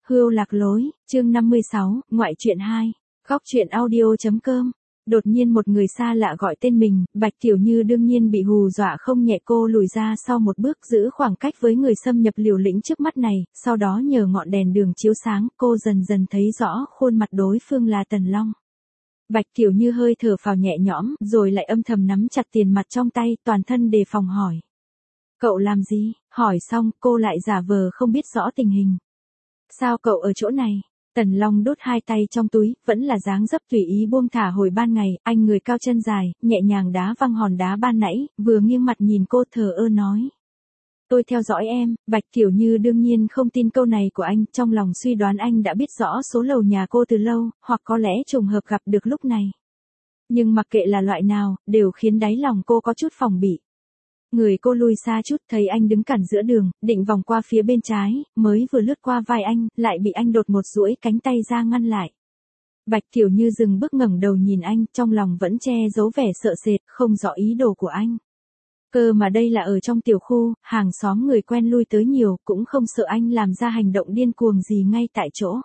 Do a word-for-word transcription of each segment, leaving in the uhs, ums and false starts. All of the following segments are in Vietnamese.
Hươu lạc lối, chương năm mươi sáu, ngoại truyện hai. Góc truyện audio.com. Đột nhiên một người xa lạ gọi tên mình, Bạch Tiểu Như đương nhiên bị hù dọa không nhẹ, cô lùi ra sau một bước giữ khoảng cách với người xâm nhập liều lĩnh trước mắt này, sau đó nhờ ngọn đèn đường chiếu sáng, cô dần dần thấy rõ khuôn mặt đối phương là Tần Long. Bạch Tiểu Như hơi thở phào nhẹ nhõm, rồi lại âm thầm nắm chặt tiền mặt trong tay, toàn thân đề phòng hỏi. Cậu làm gì? Hỏi xong, cô lại giả vờ không biết rõ tình hình. Sao cậu ở chỗ này? Tần Long đút hai tay trong túi, vẫn là dáng dấp tùy ý buông thả hồi ban ngày, anh người cao chân dài, nhẹ nhàng đá văng hòn đá ban nãy, vừa nghiêng mặt nhìn cô thờ ơ nói. Tôi theo dõi em. Bạch Tiểu Như đương nhiên không tin câu này của anh, trong lòng suy đoán anh đã biết rõ số lầu nhà cô từ lâu, hoặc có lẽ trùng hợp gặp được lúc này. Nhưng mặc kệ là loại nào, đều khiến đáy lòng cô có chút phòng bị. Người cô lùi xa chút, thấy anh đứng cản giữa đường, định vòng qua phía bên trái, mới vừa lướt qua vai anh, lại bị anh đột một duỗi cánh tay ra ngăn lại. Bạch Tiểu Như dừng bước ngẩng đầu nhìn anh, trong lòng vẫn che giấu vẻ sợ sệt, không rõ ý đồ của anh. Cơ mà đây là ở trong tiểu khu, hàng xóm người quen lui tới nhiều, cũng không sợ anh làm ra hành động điên cuồng gì ngay tại chỗ.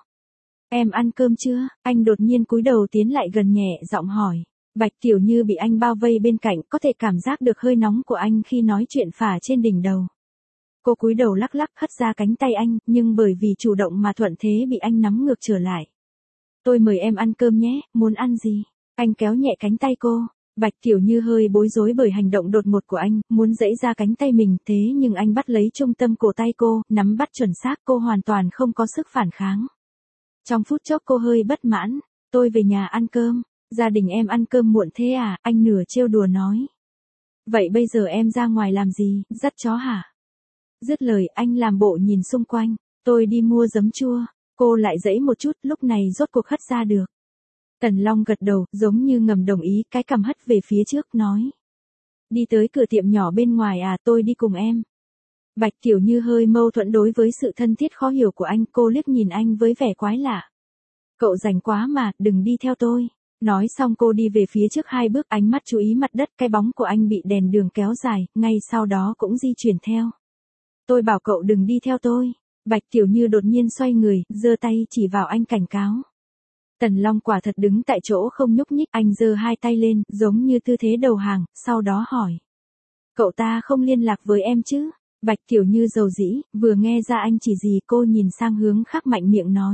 Em ăn cơm chưa? Anh đột nhiên cúi đầu tiến lại gần nhẹ giọng hỏi. Bạch Tiểu Như bị anh bao vây bên cạnh, có thể cảm giác được hơi nóng của anh khi nói chuyện phả trên đỉnh đầu. Cô cúi đầu lắc lắc hất ra cánh tay anh, nhưng bởi vì chủ động mà thuận thế bị anh nắm ngược trở lại. Tôi mời em ăn cơm nhé, muốn ăn gì? Anh kéo nhẹ cánh tay cô. Bạch Tiểu Như hơi bối rối bởi hành động đột ngột của anh, muốn giãy ra cánh tay mình, thế nhưng anh bắt lấy trung tâm cổ tay cô, nắm bắt chuẩn xác, cô hoàn toàn không có sức phản kháng. Trong phút chốc cô hơi bất mãn. Tôi về nhà ăn cơm. Gia đình em ăn cơm muộn thế à? Anh nửa trêu đùa nói. Vậy bây giờ em ra ngoài làm gì, dắt chó hả? Dứt lời, anh làm bộ nhìn xung quanh. Tôi đi mua giấm chua. Cô lại giãy một chút, lúc này rốt cuộc hất ra được. Tần Long gật đầu, giống như ngầm đồng ý, cái cằm hất về phía trước, nói. Đi tới cửa tiệm nhỏ bên ngoài à, tôi đi cùng em. Bạch Tiểu Như hơi mâu thuẫn đối với sự thân thiết khó hiểu của anh, cô liếc nhìn anh với vẻ quái lạ. Cậu rảnh quá mà, đừng đi theo tôi. Nói xong cô đi về phía trước hai bước, ánh mắt chú ý mặt đất, cái bóng của anh bị đèn đường kéo dài, ngay sau đó cũng di chuyển theo. Tôi bảo cậu đừng đi theo tôi. Bạch Tiểu Như đột nhiên xoay người, giơ tay chỉ vào anh cảnh cáo. Tần Long quả thật đứng tại chỗ không nhúc nhích, anh giơ hai tay lên, giống như tư thế đầu hàng, sau đó hỏi. Cậu ta không liên lạc với em chứ? Bạch Tiểu Như dầu dĩ, vừa nghe ra anh chỉ gì cô nhìn sang hướng khác mạnh miệng nói.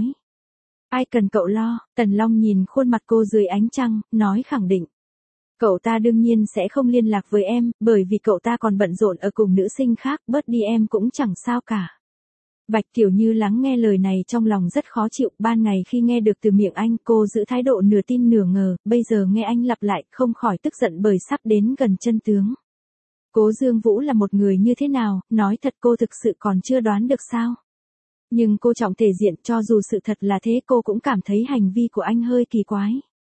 Ai cần cậu lo? Tần Long nhìn khuôn mặt cô dưới ánh trăng, nói khẳng định. Cậu ta đương nhiên sẽ không liên lạc với em, bởi vì cậu ta còn bận rộn ở cùng nữ sinh khác, bớt đi em cũng chẳng sao cả. Bạch Tiểu Như lắng nghe lời này trong lòng rất khó chịu, ban ngày khi nghe được từ miệng anh, cô giữ thái độ nửa tin nửa ngờ, bây giờ nghe anh lặp lại, không khỏi tức giận bởi sắp đến gần chân tướng. Cố Dương Vũ là một người như thế nào, nói thật cô thực sự còn chưa đoán được sao? Nhưng cô trọng thể diện, cho dù sự thật là thế cô cũng cảm thấy hành vi của anh hơi kỳ quái.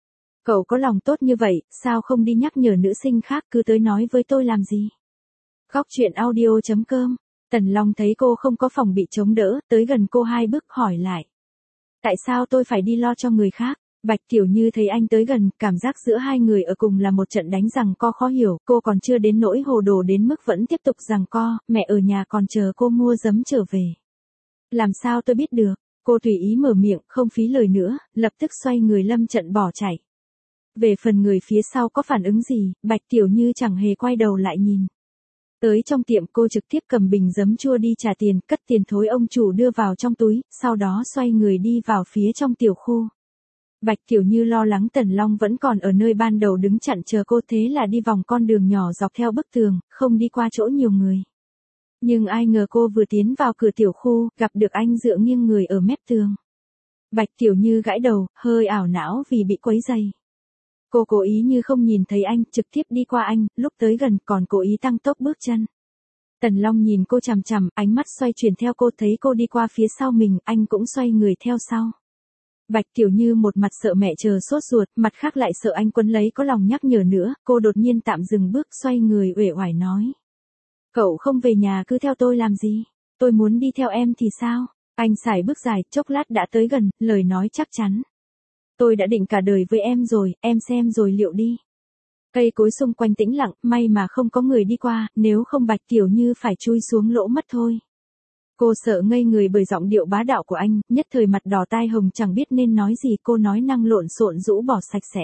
Cậu có lòng tốt như vậy, sao không đi nhắc nhở nữ sinh khác, cứ tới nói với tôi làm gì? Góc truyện audio.com. Tần Long thấy cô không có phòng bị chống đỡ, tới gần cô hai bước hỏi lại. Tại sao tôi phải đi lo cho người khác? Bạch Tiểu Như thấy anh tới gần, cảm giác giữa hai người ở cùng là một trận đánh giằng co khó hiểu, cô còn chưa đến nỗi hồ đồ đến mức vẫn tiếp tục giằng co, mẹ ở nhà còn chờ cô mua giấm trở về. Làm sao tôi biết được? Cô tùy ý mở miệng, không phí lời nữa, lập tức xoay người lâm trận bỏ chạy. Về phần người phía sau có phản ứng gì, Bạch Tiểu Như chẳng hề quay đầu lại nhìn. Tới trong tiệm cô trực tiếp cầm bình giấm chua đi trả tiền, cất tiền thối ông chủ đưa vào trong túi, sau đó xoay người đi vào phía trong tiểu khu. Bạch Tiểu Như lo lắng Tần Long vẫn còn ở nơi ban đầu đứng chặn chờ cô, thế là đi vòng con đường nhỏ dọc theo bức tường, không đi qua chỗ nhiều người. Nhưng ai ngờ cô vừa tiến vào cửa tiểu khu, gặp được anh dựa nghiêng người ở mép tường. Bạch Tiểu Như gãi đầu, hơi ảo não vì bị quấy rầy. Cô cố ý như không nhìn thấy anh, trực tiếp đi qua anh, lúc tới gần còn cố ý tăng tốc bước chân. Tần Long nhìn cô chằm chằm, ánh mắt xoay chuyển theo cô, thấy cô đi qua phía sau mình, anh cũng xoay người theo sau. Bạch Tiểu Như một mặt sợ mẹ chờ sốt ruột, mặt khác lại sợ anh quấn lấy có lòng nhắc nhở nữa, cô đột nhiên tạm dừng bước, xoay người uể oải nói. Cậu không về nhà cứ theo tôi làm gì? Tôi muốn đi theo em thì sao? Anh sải bước dài, chốc lát đã tới gần, lời nói chắc chắn. Tôi đã định cả đời với em rồi, em xem rồi liệu đi. Cây cối xung quanh tĩnh lặng, may mà không có người đi qua, nếu không Bạch Tiểu Như phải chui xuống lỗ mất thôi. Cô sợ ngây người bởi giọng điệu bá đạo của anh, nhất thời mặt đỏ tai hồng chẳng biết nên nói gì, cô nói năng lộn xộn rũ bỏ sạch sẽ.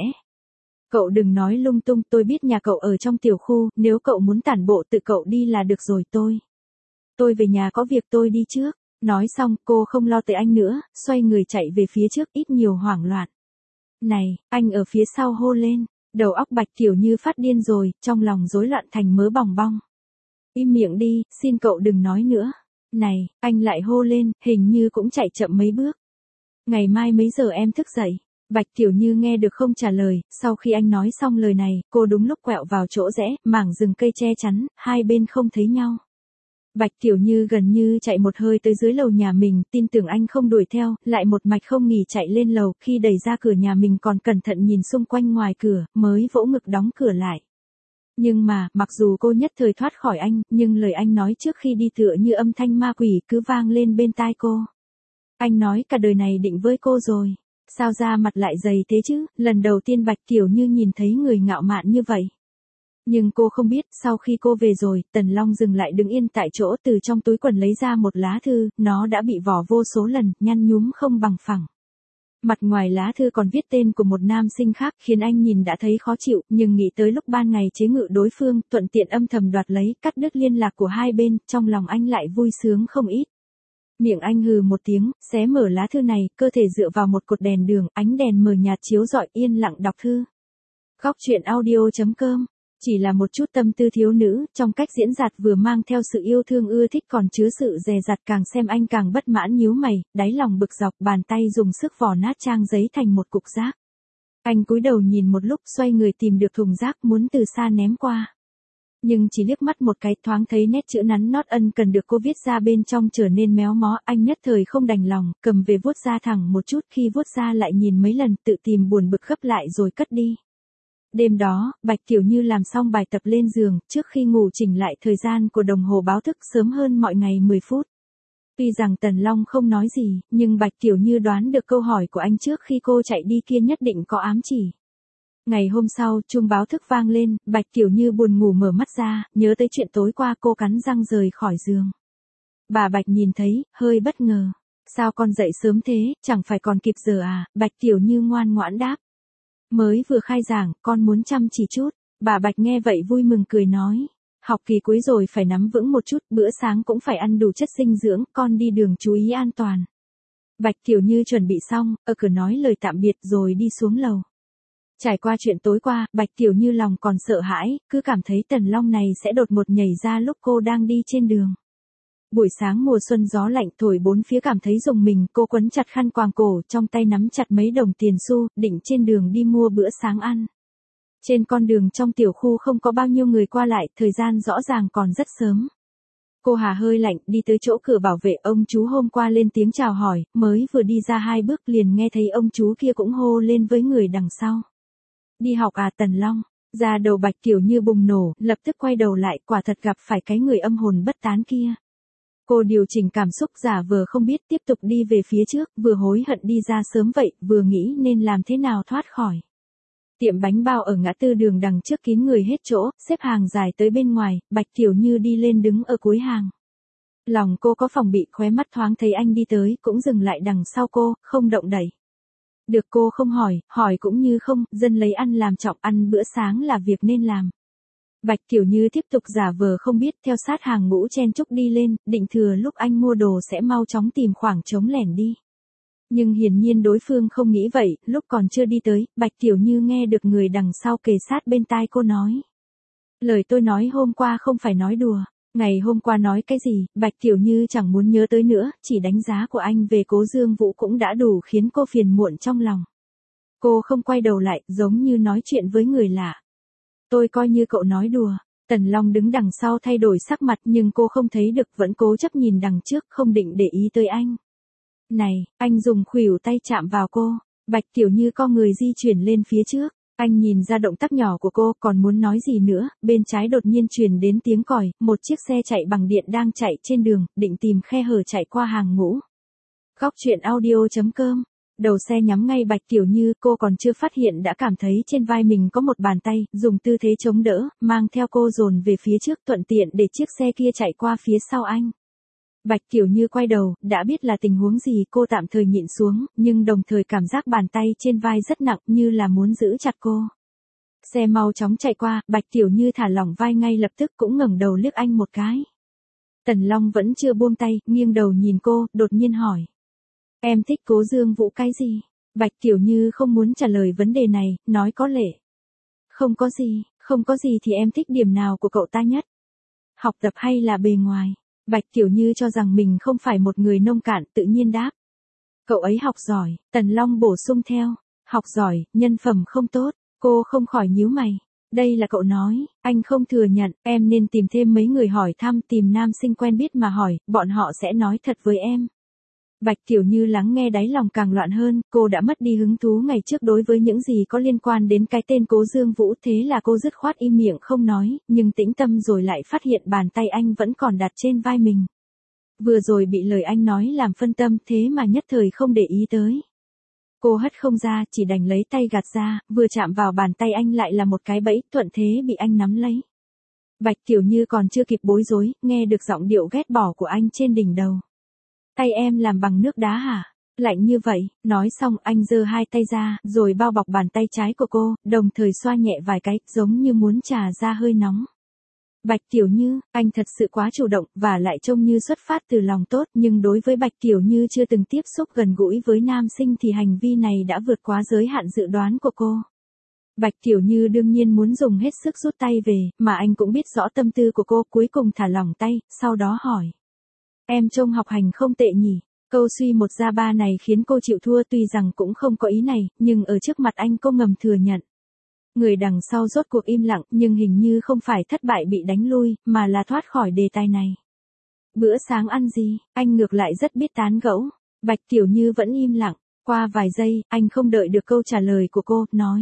Cậu đừng nói lung tung, tôi biết nhà cậu ở trong tiểu khu, nếu cậu muốn tản bộ tự cậu đi là được rồi tôi. Tôi về nhà có việc tôi đi trước. Nói xong, cô không lo tới anh nữa, xoay người chạy về phía trước ít nhiều hoảng loạn. Này, anh ở phía sau hô lên, đầu óc Bạch Tiểu Như phát điên rồi, trong lòng rối loạn thành mớ bòng bong. Im miệng đi, xin cậu đừng nói nữa. Này, anh lại hô lên, hình như cũng chạy chậm mấy bước. Ngày mai mấy giờ em thức dậy? Bạch Tiểu Như nghe được không trả lời, sau khi anh nói xong lời này, cô đúng lúc quẹo vào chỗ rẽ, mảng rừng cây che chắn, hai bên không thấy nhau. Bạch Tiểu Như gần như chạy một hơi tới dưới lầu nhà mình, tin tưởng anh không đuổi theo, lại một mạch không nghỉ chạy lên lầu, khi đẩy ra cửa nhà mình còn cẩn thận nhìn xung quanh ngoài cửa, mới vỗ ngực đóng cửa lại. Nhưng mà, mặc dù cô nhất thời thoát khỏi anh, nhưng lời anh nói trước khi đi tựa như âm thanh ma quỷ cứ vang lên bên tai cô. Anh nói cả đời này định với cô rồi. Sao da mặt lại dày thế chứ, lần đầu tiên Bạch Tiểu Như nhìn thấy người ngạo mạn như vậy. Nhưng cô không biết, sau khi cô về rồi, Tần Long dừng lại đứng yên tại chỗ, từ trong túi quần lấy ra một lá thư, nó đã bị vỏ vô số lần, nhăn nhúm không bằng phẳng. Mặt ngoài lá thư còn viết tên của một nam sinh khác, khiến anh nhìn đã thấy khó chịu, nhưng nghĩ tới lúc ban ngày chế ngự đối phương, thuận tiện âm thầm đoạt lấy, cắt đứt liên lạc của hai bên, trong lòng anh lại vui sướng không ít. Miệng anh hừ một tiếng, xé mở lá thư này, cơ thể dựa vào một cột đèn đường, ánh đèn mờ nhạt chiếu rọi, yên lặng đọc thư. Góc truyện audio chấm com. Chỉ là một chút tâm tư thiếu nữ, trong cách diễn đạt vừa mang theo sự yêu thương ưa thích còn chứa sự dè dặt, càng xem anh càng bất mãn nhíu mày, đáy lòng bực dọc, bàn tay dùng sức vò nát trang giấy thành một cục rác. Anh cúi đầu nhìn một lúc, xoay người tìm được thùng rác muốn từ xa ném qua. Nhưng chỉ liếc mắt một cái, thoáng thấy nét chữ nắn nót ân cần được cô viết ra bên trong trở nên méo mó, anh nhất thời không đành lòng, cầm về vuốt ra thẳng một chút, khi vuốt ra lại nhìn mấy lần, tự tìm buồn bực gấp lại rồi cất đi. Đêm đó, Bạch Tiểu Như làm xong bài tập lên giường, trước khi ngủ chỉnh lại thời gian của đồng hồ báo thức sớm hơn mọi ngày mười phút. Tuy rằng Tần Long không nói gì, nhưng Bạch Tiểu Như đoán được câu hỏi của anh trước khi cô chạy đi kia nhất định có ám chỉ. Ngày hôm sau, chuông báo thức vang lên, Bạch Tiểu Như buồn ngủ mở mắt ra, nhớ tới chuyện tối qua cô cắn răng rời khỏi giường. Bà Bạch nhìn thấy, hơi bất ngờ. Sao con dậy sớm thế, chẳng phải còn kịp giờ à? Bạch Tiểu Như ngoan ngoãn đáp. Mới vừa khai giảng, con muốn chăm chỉ chút. Bà Bạch nghe vậy vui mừng cười nói. Học kỳ cuối rồi phải nắm vững một chút, bữa sáng cũng phải ăn đủ chất dinh dưỡng, con đi đường chú ý an toàn. Bạch Tiểu Như chuẩn bị xong, ở cửa nói lời tạm biệt rồi đi xuống lầu. Trải qua chuyện tối qua, Bạch Tiểu Như lòng còn sợ hãi, cứ cảm thấy Tần Long này sẽ đột ngột nhảy ra lúc cô đang đi trên đường. Buổi sáng mùa xuân gió lạnh thổi bốn phía cảm thấy rùng mình, cô quấn chặt khăn quàng cổ, trong tay nắm chặt mấy đồng tiền xu, định trên đường đi mua bữa sáng ăn. Trên con đường trong tiểu khu không có bao nhiêu người qua lại, thời gian rõ ràng còn rất sớm. Cô hà hơi lạnh, đi tới chỗ cửa bảo vệ, ông chú hôm qua lên tiếng chào hỏi, mới vừa đi ra hai bước liền nghe thấy ông chú kia cũng hô lên với người đằng sau. Đi học à Tần Long? Ra đầu Bạch Tiểu Như bùng nổ, lập tức quay đầu lại, quả thật gặp phải cái người âm hồn bất tán kia. Cô điều chỉnh cảm xúc giả vờ không biết, tiếp tục đi về phía trước, vừa hối hận đi ra sớm vậy, vừa nghĩ nên làm thế nào thoát khỏi. Tiệm bánh bao ở ngã tư đường đằng trước kín người hết chỗ, xếp hàng dài tới bên ngoài, Bạch Tiểu Như đi lên đứng ở cuối hàng. Lòng cô có phòng bị, khóe mắt thoáng thấy anh đi tới, cũng dừng lại đằng sau cô, không động đậy. Được cô không hỏi, hỏi cũng như không, dân lấy ăn làm trọng, ăn bữa sáng là việc nên làm. Bạch Tiểu Như tiếp tục giả vờ không biết, theo sát hàng ngũ chen chúc đi lên, định thừa lúc anh mua đồ sẽ mau chóng tìm khoảng trống lẻn đi. Nhưng hiển nhiên đối phương không nghĩ vậy, lúc còn chưa đi tới, Bạch Tiểu Như nghe được người đằng sau kề sát bên tai cô nói. Lời tôi nói hôm qua không phải nói đùa, ngày hôm qua nói cái gì, Bạch Tiểu Như chẳng muốn nhớ tới nữa, chỉ đánh giá của anh về Cố Dương Vũ cũng đã đủ khiến cô phiền muộn trong lòng. Cô không quay đầu lại, giống như nói chuyện với người lạ. Tôi coi như cậu nói đùa. Tần Long đứng đằng sau thay đổi sắc mặt nhưng cô không thấy được, vẫn cố chấp nhìn đằng trước, không định để ý tới anh. Này, anh dùng khuỷu tay chạm vào cô. Bạch Tiểu Như co người di chuyển lên phía trước. Anh nhìn ra động tác nhỏ của cô, còn muốn nói gì nữa, bên trái đột nhiên truyền đến tiếng còi, một chiếc xe chạy bằng điện đang chạy trên đường, định tìm khe hở chạy qua hàng ngũ. Góc truyện audio chấm com. Đầu xe nhắm ngay Bạch Tiểu Như, cô còn chưa phát hiện đã cảm thấy trên vai mình có một bàn tay, dùng tư thế chống đỡ, mang theo cô dồn về phía trước, thuận tiện để chiếc xe kia chạy qua phía sau anh. Bạch Tiểu Như quay đầu, đã biết là tình huống gì, cô tạm thời nhịn xuống, nhưng đồng thời cảm giác bàn tay trên vai rất nặng như là muốn giữ chặt cô. Xe mau chóng chạy qua, Bạch Tiểu Như thả lỏng vai ngay lập tức cũng ngẩng đầu liếc anh một cái. Tần Long vẫn chưa buông tay, nghiêng đầu nhìn cô, đột nhiên hỏi. Em thích Cố Dương Vũ cái gì? Bạch Tiểu Như không muốn trả lời vấn đề này, nói có lệ. Không có gì, không có gì thì em thích điểm nào của cậu ta nhất? Học tập hay là bề ngoài? Bạch Tiểu Như cho rằng mình không phải một người nông cạn, tự nhiên đáp. Cậu ấy học giỏi, Tần Long bổ sung theo. Học giỏi, nhân phẩm không tốt, cô không khỏi nhíu mày. Đây là cậu nói, anh không thừa nhận, em nên tìm thêm mấy người hỏi thăm, tìm nam sinh quen biết mà hỏi, bọn họ sẽ nói thật với em. Bạch Tiểu Như lắng nghe đáy lòng càng loạn hơn, cô đã mất đi hứng thú ngày trước đối với những gì có liên quan đến cái tên Cố Dương Vũ, thế là cô dứt khoát im miệng không nói, nhưng tĩnh tâm rồi lại phát hiện bàn tay anh vẫn còn đặt trên vai mình. Vừa rồi bị lời anh nói làm phân tâm thế mà nhất thời không để ý tới. Cô hất không ra, chỉ đành lấy tay gạt ra, vừa chạm vào bàn tay anh lại là một cái bẫy, thuận thế bị anh nắm lấy. Bạch Tiểu Như còn chưa kịp bối rối, nghe được giọng điệu ghét bỏ của anh trên đỉnh đầu. Tay em làm bằng nước đá hả? Lạnh như vậy, nói xong anh giơ hai tay ra, rồi bao bọc bàn tay trái của cô, đồng thời xoa nhẹ vài cái, giống như muốn trà ra hơi nóng. Bạch Tiểu Như, anh thật sự quá chủ động, và lại trông như xuất phát từ lòng tốt, nhưng đối với Bạch Tiểu Như chưa từng tiếp xúc gần gũi với nam sinh thì hành vi này đã vượt quá giới hạn dự đoán của cô. Bạch Tiểu Như đương nhiên muốn dùng hết sức rút tay về, mà anh cũng biết rõ tâm tư của cô, cuối cùng thả lỏng tay, sau đó hỏi. Em trông học hành không tệ nhỉ? Câu suy một ra ba này khiến cô chịu thua, tuy rằng cũng không có ý này, nhưng ở trước mặt anh cô ngầm thừa nhận. Người đằng sau rốt cuộc im lặng, nhưng hình như không phải thất bại bị đánh lui, mà là thoát khỏi đề tài này. Bữa sáng ăn gì? Anh ngược lại rất biết tán gẫu. Bạch Tiểu Như vẫn im lặng. Qua vài giây, anh không đợi được câu trả lời của cô, nói.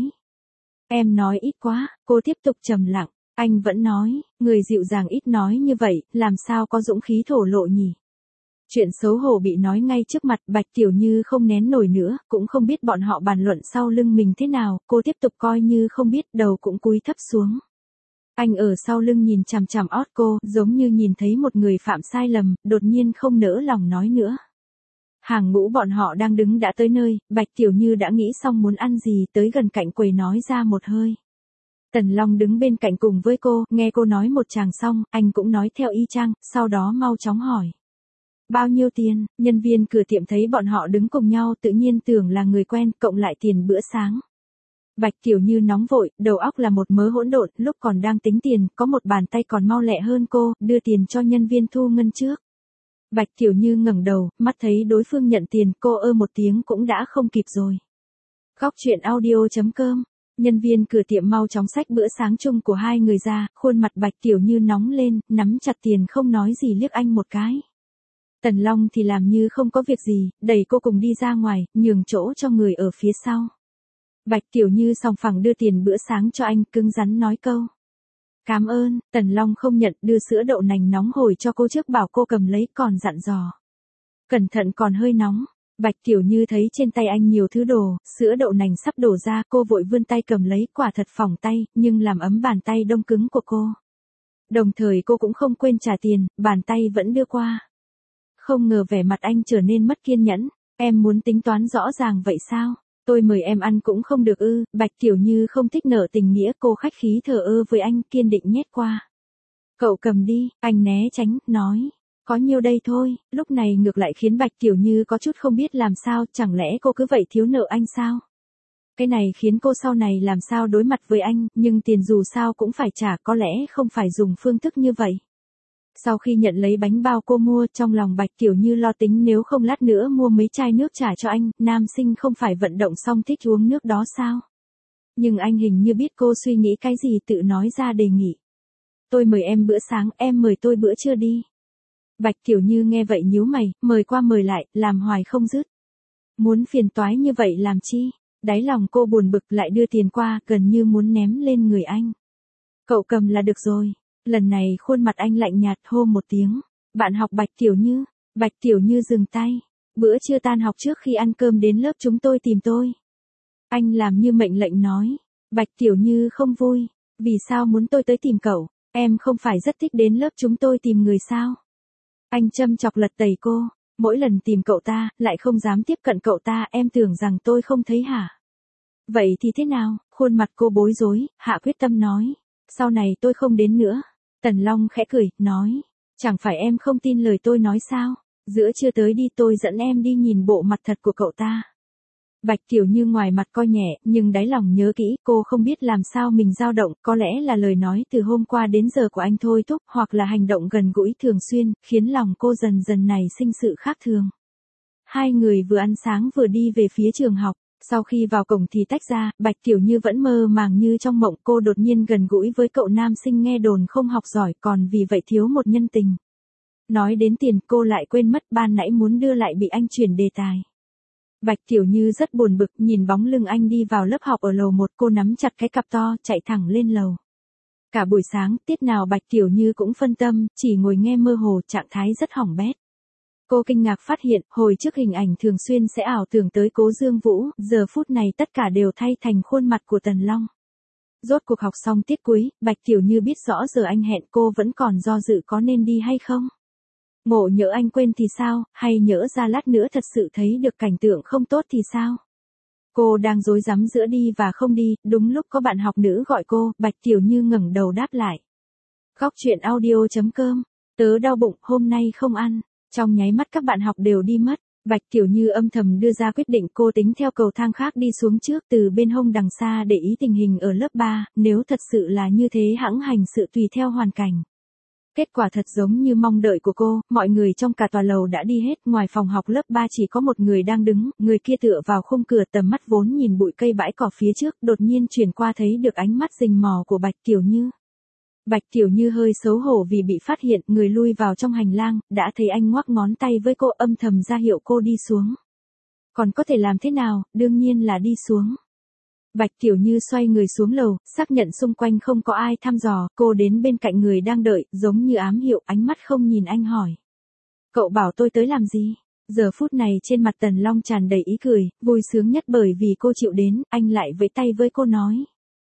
Em nói ít quá, cô tiếp tục trầm lặng. Anh vẫn nói, người dịu dàng ít nói như vậy, làm sao có dũng khí thổ lộ nhỉ? Chuyện xấu hổ bị nói ngay trước mặt, Bạch Tiểu Như không nén nổi nữa, cũng không biết bọn họ bàn luận sau lưng mình thế nào, cô tiếp tục coi như không biết, đầu cũng cúi thấp xuống. Anh ở sau lưng nhìn chằm chằm ót cô, giống như nhìn thấy một người phạm sai lầm, đột nhiên không nỡ lòng nói nữa. Hàng ngũ bọn họ đang đứng đã tới nơi, Bạch Tiểu Như đã nghĩ xong muốn ăn gì, tới gần cạnh quầy nói ra một hơi. Tần Long đứng bên cạnh cùng với cô, nghe cô nói một tràng xong, anh cũng nói theo y chang, sau đó mau chóng hỏi. Bao nhiêu tiền? Nhân viên cửa tiệm thấy bọn họ đứng cùng nhau tự nhiên tưởng là người quen, cộng lại tiền bữa sáng. Bạch Tiểu Như nóng vội, đầu óc là một mớ hỗn độn, lúc còn đang tính tiền, có một bàn tay còn mau lẹ hơn cô, đưa tiền cho nhân viên thu ngân trước. Bạch Tiểu Như ngẩng đầu, mắt thấy đối phương nhận tiền, cô ơ một tiếng cũng đã không kịp rồi. Góc truyện audio chấm com. Nhân viên cửa tiệm mau chóng xách bữa sáng chung của hai người ra, khuôn mặt Bạch Tiểu Như nóng lên, nắm chặt tiền không nói gì liếc anh một cái. Tần Long thì làm như không có việc gì, đẩy cô cùng đi ra ngoài, nhường chỗ cho người ở phía sau. Bạch Tiểu Như sòng phẳng đưa tiền bữa sáng cho anh, cứng rắn nói câu. Cảm ơn. Tần Long không nhận, đưa sữa đậu nành nóng hổi cho cô trước bảo cô cầm lấy, còn dặn dò. Cẩn thận còn hơi nóng. Bạch Tiểu Như thấy trên tay anh nhiều thứ đồ, sữa đậu nành sắp đổ ra, cô vội vươn tay cầm lấy, quả thật phỏng tay, nhưng làm ấm bàn tay đông cứng của cô. Đồng thời cô cũng không quên trả tiền, bàn tay vẫn đưa qua. Không ngờ vẻ mặt anh trở nên mất kiên nhẫn. Em muốn tính toán rõ ràng vậy sao? Tôi mời em ăn cũng không được ư? Bạch Tiểu Như không thích nợ tình nghĩa, cô khách khí thờ ơ với anh, kiên định nhét qua. Cậu cầm đi, anh né tránh, nói. Có nhiêu đây thôi, lúc này ngược lại khiến Bạch Tiểu Như có chút không biết làm sao, chẳng lẽ cô cứ vậy thiếu nợ anh sao? Cái này khiến cô sau này làm sao đối mặt với anh, nhưng tiền dù sao cũng phải trả, có lẽ không phải dùng phương thức như vậy. Sau khi nhận lấy bánh bao cô mua, trong lòng Bạch Tiểu Như lo tính nếu không lát nữa mua mấy chai nước trả cho anh, nam sinh không phải vận động xong thích uống nước đó sao? Nhưng anh hình như biết cô suy nghĩ cái gì, tự nói ra đề nghị. Tôi mời em bữa sáng, em mời tôi bữa trưa đi. Bạch Tiểu Như nghe vậy nhíu mày, mời qua mời lại, làm hoài không dứt. Muốn phiền toái như vậy làm chi? Đáy lòng cô buồn bực, lại đưa tiền qua, gần như muốn ném lên người anh. Cậu cầm là được rồi. Lần này khuôn mặt anh lạnh nhạt, hô một tiếng. Bạn học Bạch Tiểu Như. Bạch Tiểu Như dừng tay. Bữa trưa tan học trước khi ăn cơm đến lớp chúng tôi tìm tôi. Anh làm như mệnh lệnh nói. Bạch Tiểu Như không vui. Vì sao muốn tôi tới tìm cậu? Em không phải rất thích đến lớp chúng tôi tìm người sao? Anh châm chọc lật tẩy cô. Mỗi lần tìm cậu ta, lại không dám tiếp cận cậu ta, em tưởng rằng tôi không thấy hả? Vậy thì thế nào? Khuôn mặt cô bối rối, hạ quyết tâm nói. Sau này tôi không đến nữa. Tần Long khẽ cười, nói. Chẳng phải em không tin lời tôi nói sao? Giữa trưa tới đi, tôi dẫn em đi nhìn bộ mặt thật của cậu ta. Bạch Tiểu Như ngoài mặt coi nhẹ, nhưng đáy lòng nhớ kỹ, cô không biết làm sao mình dao động, có lẽ là lời nói từ hôm qua đến giờ của anh thôi thúc, hoặc là hành động gần gũi thường xuyên, khiến lòng cô dần dần nảy sinh sự khác thường. Hai người vừa ăn sáng vừa đi về phía trường học, sau khi vào cổng thì tách ra, Bạch Tiểu Như vẫn mơ màng như trong mộng, cô đột nhiên gần gũi với cậu nam sinh nghe đồn không học giỏi, còn vì vậy thiếu một nhân tình. Nói đến tiền, cô lại quên mất ban nãy muốn đưa lại bị anh chuyển đề tài. Bạch Tiểu Như rất buồn bực, nhìn bóng lưng anh đi vào lớp học ở lầu một, cô nắm chặt cái cặp to, chạy thẳng lên lầu. Cả buổi sáng, tiết nào Bạch Tiểu Như cũng phân tâm, chỉ ngồi nghe mơ hồ, trạng thái rất hỏng bét. Cô kinh ngạc phát hiện, hồi trước hình ảnh thường xuyên sẽ ảo tưởng tới Cố Dương Vũ, giờ phút này tất cả đều thay thành khuôn mặt của Tần Long. Rốt cuộc học xong tiết cuối, Bạch Tiểu Như biết rõ giờ anh hẹn cô vẫn còn do dự có nên đi hay không. Ngộ nhỡ anh quên thì sao, hay nhỡ ra lát nữa thật sự thấy được cảnh tượng không tốt thì sao? Cô đang rối rắm giữa đi và không đi, đúng lúc có bạn học nữ gọi cô, Bạch Tiểu Như ngẩng đầu đáp lại. Góc truyện audio chấm com, tớ đau bụng, hôm nay không ăn. Trong nháy mắt các bạn học đều đi mất, Bạch Tiểu Như âm thầm đưa ra quyết định, cô tính theo cầu thang khác đi xuống trước từ bên hông đằng xa để ý tình hình ở lớp ba, nếu thật sự là như thế hãng hành sự tùy theo hoàn cảnh. Kết quả thật giống như mong đợi của cô, mọi người trong cả tòa lầu đã đi hết, ngoài phòng học lớp ba chỉ có một người đang đứng, người kia tựa vào khung cửa, tầm mắt vốn nhìn bụi cây bãi cỏ phía trước, đột nhiên chuyển qua thấy được ánh mắt rình mò của Bạch Tiểu Như. Bạch Tiểu Như hơi xấu hổ vì bị phát hiện, người lui vào trong hành lang, đã thấy anh ngoắc ngón tay với cô, âm thầm ra hiệu cô đi xuống. Còn có thể làm thế nào, đương nhiên là đi xuống. Bạch Tiểu Như xoay người xuống lầu, xác nhận xung quanh không có ai thăm dò, cô đến bên cạnh người đang đợi, giống như ám hiệu, ánh mắt không nhìn anh hỏi. Cậu bảo tôi tới làm gì? Giờ phút này trên mặt Tần Long tràn đầy ý cười, vui sướng nhất bởi vì cô chịu đến, anh lại vẫy tay với cô nói.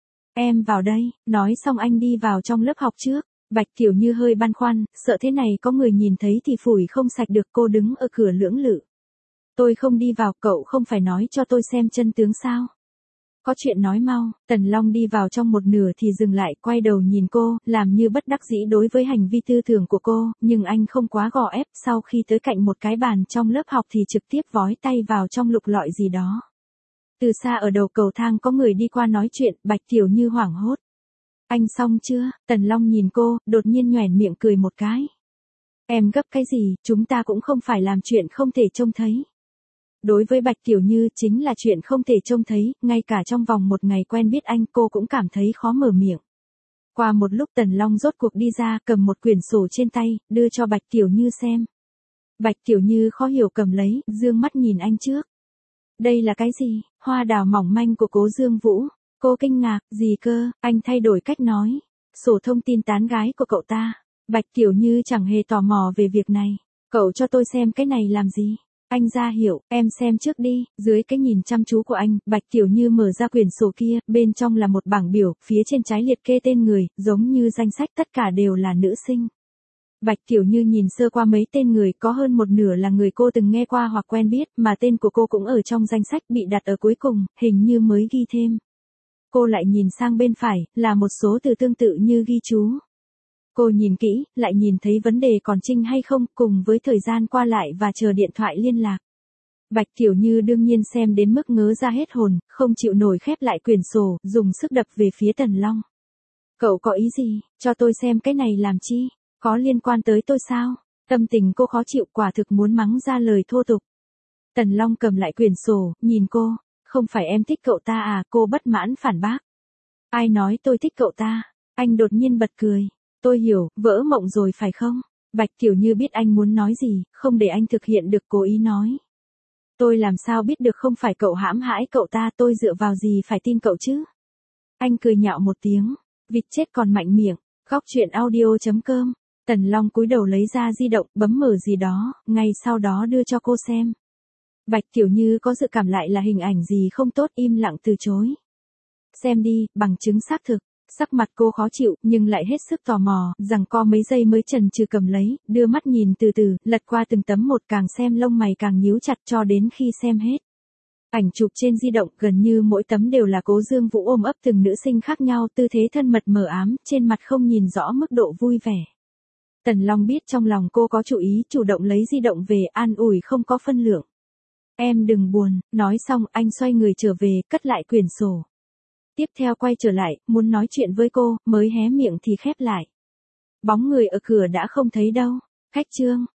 Em vào đây, nói xong anh đi vào trong lớp học trước. Bạch Tiểu Như hơi băn khoăn, sợ thế này có người nhìn thấy thì phủi không sạch được, cô đứng ở cửa lưỡng lự. Tôi không đi vào, cậu không phải nói cho tôi xem chân tướng sao? Có chuyện nói mau. Tần Long đi vào trong một nửa thì dừng lại, quay đầu nhìn cô, làm như bất đắc dĩ đối với hành vi tư tưởng của cô, nhưng anh không quá gò ép, sau khi tới cạnh một cái bàn trong lớp học thì trực tiếp vói tay vào trong lục lọi gì đó. Từ xa ở đầu cầu thang có người đi qua nói chuyện, Bạch Tiểu Như hoảng hốt. Anh xong chưa? Tần Long nhìn cô, đột nhiên nhoẻn miệng cười một cái. Em gấp cái gì, chúng ta cũng không phải làm chuyện không thể trông thấy. Đối với Bạch Tiểu Như chính là chuyện không thể trông thấy, ngay cả trong vòng một ngày quen biết anh cô cũng cảm thấy khó mở miệng. Qua một lúc Tần Long rốt cuộc đi ra, cầm một quyển sổ trên tay, đưa cho Bạch Tiểu Như xem. Bạch Tiểu Như khó hiểu cầm lấy, dương mắt nhìn anh trước. Đây là cái gì? Hoa đào mỏng manh của Cố Dương Vũ. Cô kinh ngạc, gì cơ? Anh thay đổi cách nói. Sổ thông tin tán gái của cậu ta. Bạch Tiểu Như chẳng hề tò mò về việc này. Cậu cho tôi xem cái này làm gì? Anh ra hiểu, em xem trước đi. Dưới cái nhìn chăm chú của anh, Bạch Tiểu Như mở ra quyển sổ kia, bên trong là một bảng biểu, phía trên trái liệt kê tên người, giống như danh sách, tất cả đều là nữ sinh. Bạch Tiểu Như nhìn sơ qua mấy tên người, có hơn một nửa là người cô từng nghe qua hoặc quen biết, mà tên của cô cũng ở trong danh sách bị đặt ở cuối cùng, hình như mới ghi thêm. Cô lại nhìn sang bên phải, là một số từ tương tự như ghi chú. Cô nhìn kỹ, lại nhìn thấy vấn đề còn trinh hay không, cùng với thời gian qua lại và chờ điện thoại liên lạc. Bạch Tiểu Như đương nhiên xem đến mức ngớ ra hết hồn, không chịu nổi khép lại quyển sổ, dùng sức đập về phía Tần Long. Cậu có ý gì, cho tôi xem cái này làm chi? Có liên quan tới tôi sao? Tâm tình cô khó chịu, quả thực muốn mắng ra lời thô tục. Tần Long cầm lại quyển sổ, nhìn cô. Không phải em thích cậu ta à? Cô bất mãn phản bác. Ai nói tôi thích cậu ta? Anh đột nhiên bật cười. Tôi hiểu, vỡ mộng rồi phải không? Bạch Tiểu Như biết anh muốn nói gì, không để anh thực hiện được cố ý nói. Tôi làm sao biết được không phải cậu hãm hãi cậu ta, tôi dựa vào gì phải tin cậu chứ? Anh cười nhạo một tiếng. Vịt chết còn mạnh miệng. Góc truyện audio chấm com. Tần Long cúi đầu lấy ra di động, bấm mở gì đó, ngay sau đó đưa cho cô xem. Bạch Tiểu Như có dự cảm lại là hình ảnh gì không tốt, im lặng từ chối. Xem đi, bằng chứng xác thực. Sắc mặt cô khó chịu, nhưng lại hết sức tò mò, rằng co mấy giây mới chần chừ cầm lấy, đưa mắt nhìn từ từ, lật qua từng tấm một, càng xem lông mày càng nhíu chặt cho đến khi xem hết. Ảnh chụp trên di động gần như mỗi tấm đều là Cố Dương Vũ ôm ấp từng nữ sinh khác nhau, tư thế thân mật mờ ám, trên mặt không nhìn rõ mức độ vui vẻ. Tần Long biết trong lòng cô có chủ ý, chủ động lấy di động về, an ủi không có phân lượng. Em đừng buồn, nói xong anh xoay người trở về, cất lại quyển sổ. Tiếp theo quay trở lại, muốn nói chuyện với cô, mới hé miệng thì khép lại. Bóng người ở cửa đã không thấy đâu. Khách Trương,